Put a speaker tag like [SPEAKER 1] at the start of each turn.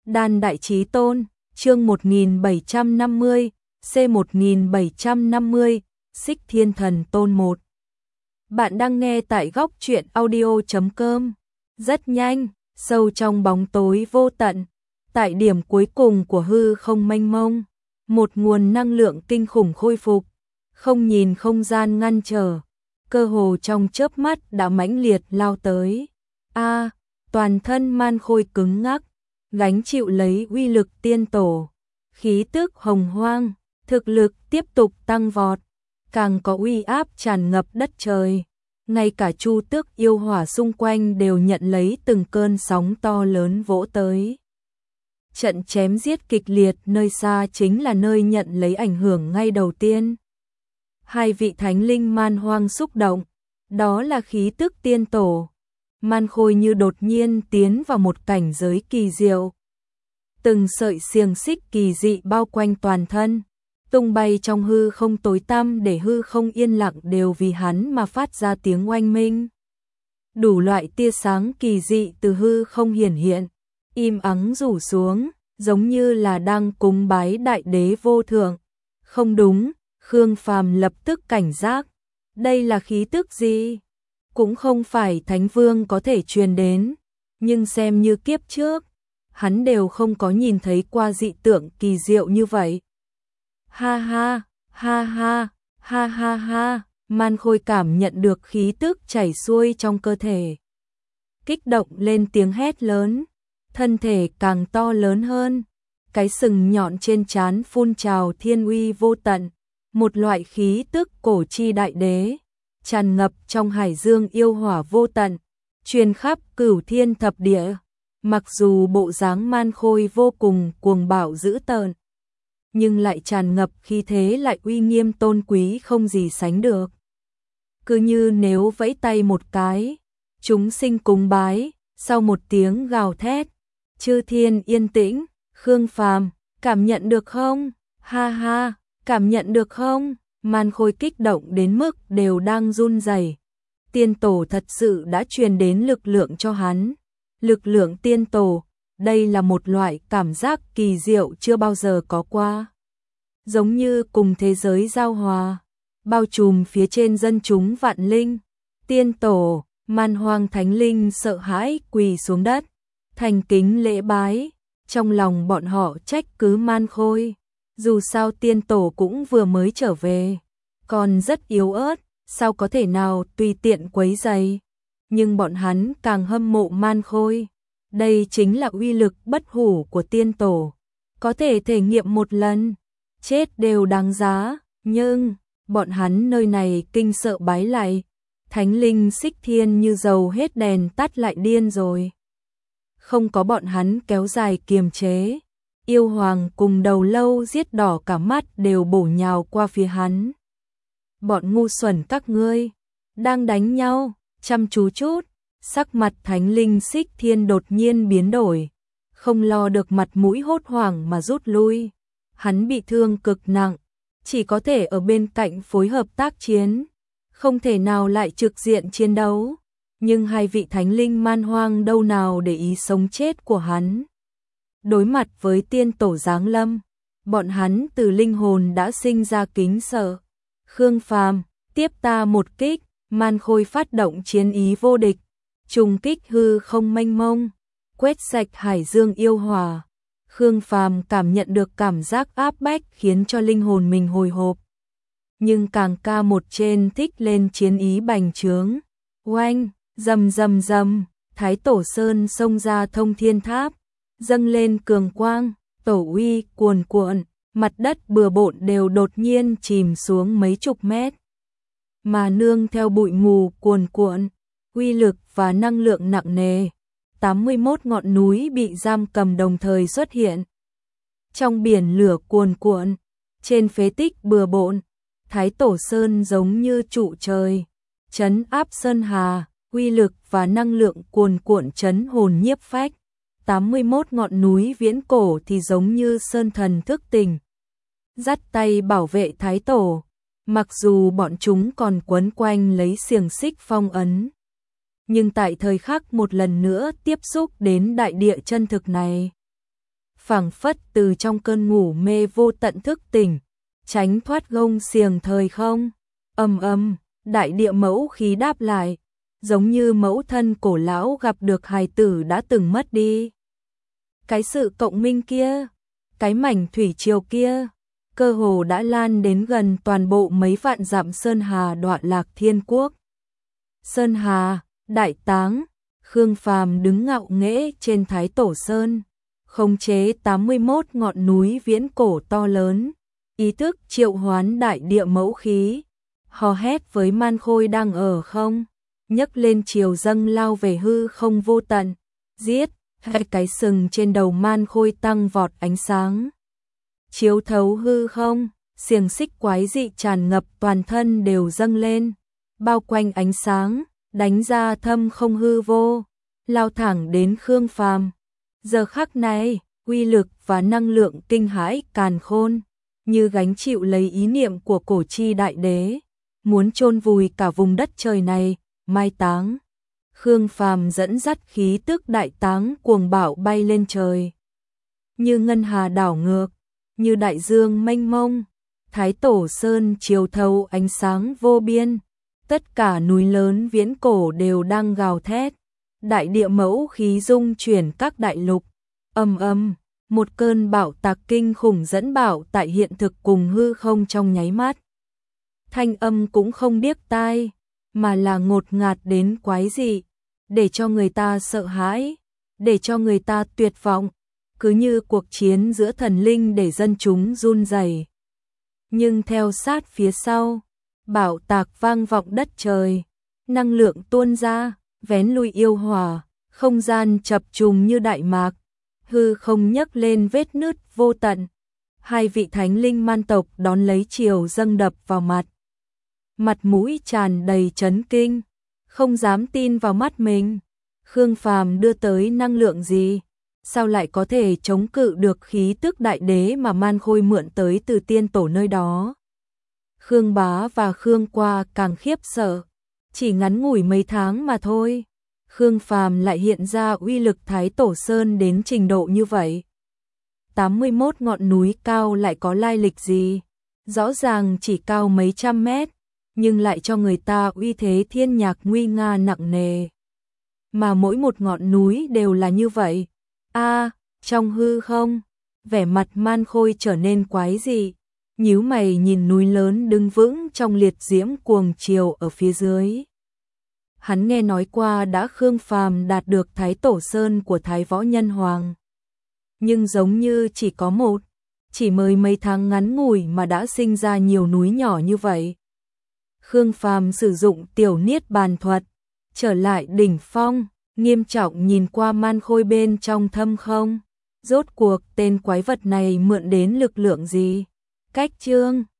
[SPEAKER 1] Đan Đại Chí Tôn, chương 1750, C1750, Xích Thiên Thần Tôn 1. Bạn đang nghe tại góc truyện audio.com. Rất nhanh, sâu trong bóng tối vô tận, tại điểm cuối cùng của hư không mênh mông, một nguồn năng lượng kinh khủng khôi phục, không nhìn không gian ngăn trở, cơ hồ trong chớp mắt đã mãnh liệt lao tới. Toàn thân Man Khôi cứng ngắc, gánh chịu lấy uy lực tiên tổ, khí tức hồng hoang, thực lực tiếp tục tăng vọt, càng có uy áp tràn ngập đất trời. Ngay cả Chu Tước yêu hỏa xung quanh đều nhận lấy từng cơn sóng to lớn vỗ tới. Trận chém giết kịch liệt nơi xa chính là nơi nhận lấy ảnh hưởng ngay đầu tiên. Hai vị thánh linh man hoang xúc động, đó là khí tức tiên tổ. Man Khôi như đột nhiên tiến vào một cảnh giới kỳ diệu. Từng sợi xiềng xích kỳ dị bao quanh toàn thân, tung bay trong hư không tối tăm để hư không yên lặng đều vì hắn mà phát ra tiếng oanh minh. Đủ loại tia sáng kỳ dị từ hư không hiển hiện, im ắng rủ xuống, giống như là đang cúng bái đại đế vô thượng. Không đúng, Khương Phàm lập tức cảnh giác. Đây là khí tức gì? Cũng không phải Thánh Vương có thể truyền đến, nhưng xem như kiếp trước, hắn đều không có nhìn thấy qua dị tượng kỳ diệu như vậy. Ha ha, ha ha, ha ha ha, Man Khôi cảm nhận được khí tức chảy xuôi trong cơ thể. Kích động lên tiếng hét lớn, thân thể càng to lớn hơn, cái sừng nhọn trên trán phun trào thiên uy vô tận, một loại khí tức cổ chi đại đế, tràn ngập trong hải dương yêu hỏa vô tận, truyền khắp cửu thiên thập địa. Mặc dù bộ dáng Man Khôi vô cùng cuồng bạo dữ tợn, nhưng lại tràn ngập khí thế lại uy nghiêm tôn quý không gì sánh được. Cứ như nếu vẫy tay một cái, chúng sinh cúng bái, sau một tiếng gào thét, chư thiên yên tĩnh. Khương Phàm, cảm nhận được không? Ha ha, cảm nhận được không? Man Khôi kích động đến mức đều đang run rẩy. Tiên tổ thật sự đã truyền đến lực lượng cho hắn. Lực lượng tiên tổ, đây là một loại cảm giác kỳ diệu chưa bao giờ có qua. Giống như cùng thế giới giao hòa, bao trùm phía trên dân chúng vạn linh. Tiên tổ, man hoang thánh linh sợ hãi quỳ xuống đất, thành kính lễ bái. Trong lòng bọn họ trách cứ Man Khôi, dù sao tiên tổ cũng vừa mới trở về, còn rất yếu ớt, sao có thể nào tùy tiện quấy rầy. Nhưng bọn hắn càng hâm mộ Man Khôi. Đây chính là uy lực bất hủ của tiên tổ, có thể thể nghiệm một lần, chết đều đáng giá. Nhưng bọn hắn nơi này kinh sợ bái lại, thánh linh Xích Thiên như dầu hết đèn tắt lại điên rồi. Không có bọn hắn kéo dài kiềm chế, yêu hoàng cùng đầu lâu giết đỏ cả mắt đều bổ nhào qua phía hắn. Bọn ngu xuẩn các ngươi, đang đánh nhau, chăm chú chút. Sắc mặt thánh linh Xích Thiên đột nhiên biến đổi, không lo được mặt mũi hốt hoảng mà rút lui. Hắn bị thương cực nặng, chỉ có thể ở bên cạnh phối hợp tác chiến, không thể nào lại trực diện chiến đấu. Nhưng hai vị thánh linh man hoang đâu nào để ý sống chết của hắn. Đối mặt với tiên tổ giáng lâm, bọn hắn từ linh hồn đã sinh ra kính sợ. Khương Phàm, tiếp ta một kích. Man Khôi phát động chiến ý vô địch, trùng kích hư không mênh mông, quét sạch hải dương yêu hỏa. Khương Phàm cảm nhận được cảm giác áp bách khiến cho linh hồn mình hồi hộp. Nhưng càng ca một trên thích lên chiến ý bành trướng. Oanh, rầm rầm rầm, Thái Tổ Sơn xông ra thông thiên tháp, dâng lên cường quang, tổ uy cuồn cuộn, mặt đất bừa bộn đều đột nhiên chìm xuống mấy chục mét. Mà nương theo bụi mù cuồn cuộn, uy lực và năng lượng nặng nề, 81 ngọn núi bị giam cầm đồng thời xuất hiện. Trong biển lửa cuồn cuộn, trên phế tích bừa bộn, Thái Tổ Sơn giống như trụ trời, trấn áp sơn hà, uy lực và năng lượng cuồn cuộn trấn hồn nhiếp phách. 81 ngọn núi viễn cổ thì giống như sơn thần thức tỉnh, dắt tay bảo vệ Thái Tổ. Mặc dù bọn chúng còn quấn quanh lấy xiềng xích phong ấn, nhưng tại thời khắc một lần nữa tiếp xúc đến đại địa chân thực này, phảng phất từ trong cơn ngủ mê vô tận thức tỉnh, tránh thoát gông xiềng thời không. Ầm ầm, đại địa mẫu khí đáp lại, giống như mẫu thân cổ lão gặp được hài tử đã từng mất đi. Cái sự cộng minh kia, cái mảnh thủy triều kia, cơ hồ đã lan đến gần toàn bộ mấy vạn dặm Sơn Hà Đọa Lạc Thiên Quốc. Sơn Hà, Đại Táng, Khương Phàm đứng ngạo nghễ trên Thái Tổ Sơn, khống chế 81 ngọn núi viễn cổ to lớn, ý thức triệu hoán đại địa mẫu khí, hò hét với man khôi đang ở không, nhấc lên chiều dâng lao về hư không vô tận, giết, hai cái sừng trên đầu man khôi tăng vọt ánh sáng. Chiếu thấu hư không, xiềng xích quái dị tràn ngập toàn thân đều dâng lên, bao quanh ánh sáng, đánh ra thâm không hư vô, lao thẳng đến Khương Phàm. Giờ khắc này, uy lực và năng lượng kinh hãi càn khôn, như gánh chịu lấy ý niệm của cổ chi đại đế, muốn chôn vùi cả vùng đất trời này, mai táng. Khương Phàm dẫn dắt khí tức đại táng cuồng bạo bay lên trời. Như ngân hà đảo ngược, như đại dương mênh mông, Thái Tổ Sơn chiếu thấu ánh sáng vô biên, tất cả núi lớn viễn cổ đều đang gào thét, đại địa mẫu khí dung chuyển các đại lục, ầm ầm, một cơn bão tạc kinh khủng dẫn bạo tại hiện thực cùng hư không trong nháy mắt. Thanh âm cũng không điếc tai, mà là ngột ngạt đến quái dị, để cho người ta sợ hãi, để cho người ta tuyệt vọng, cứ như cuộc chiến giữa thần linh để dân chúng run rẩy. Nhưng theo sát phía sau, bão tạc vang vọng đất trời, năng lượng tuôn ra, vén lui yêu hỏa, không gian chập trùng như đại mạc, hư không nhấc lên vết nứt vô tận. Hai vị thánh linh man tộc đón lấy chiều dâng đập vào mặt. Mặt mũi tràn đầy chấn kinh, không dám tin vào mắt mình. Khương Phàm đưa tới năng lượng gì? Sao lại có thể chống cự được khí tức đại đế mà man khôi mượn tới từ tiên tổ nơi đó? Khương Bá và Khương Qua càng khiếp sợ. Chỉ ngắn ngủi mấy tháng mà thôi, Khương Phàm lại hiện ra uy lực Thái Tổ Sơn đến trình độ như vậy. 81 ngọn núi cao lại có lai lịch gì? Rõ ràng chỉ cao mấy trăm mét, nhưng lại cho người ta uy thế thiên nhạc nguy nga nặng nề. Mà mỗi một ngọn núi đều là như vậy. Trong hư không, vẻ mặt man khôi trở nên quái dị, nhíu mày nhìn núi lớn đứng vững trong liệt diễm cuồng chiều ở phía dưới. Hắn nghe nói qua đã Khương Phàm đạt được Thái Tổ Sơn của Thái Võ Nhân Hoàng. Nhưng giống như chỉ có một, chỉ mới mấy tháng ngắn ngủi mà đã sinh ra nhiều núi nhỏ như vậy. Khương Phàm sử dụng tiểu niết bàn thuật, trở lại đỉnh phong, nghiêm trọng nhìn qua man khôi bên trong thâm không. Rốt cuộc tên quái vật này mượn đến lực lượng gì? Cách chương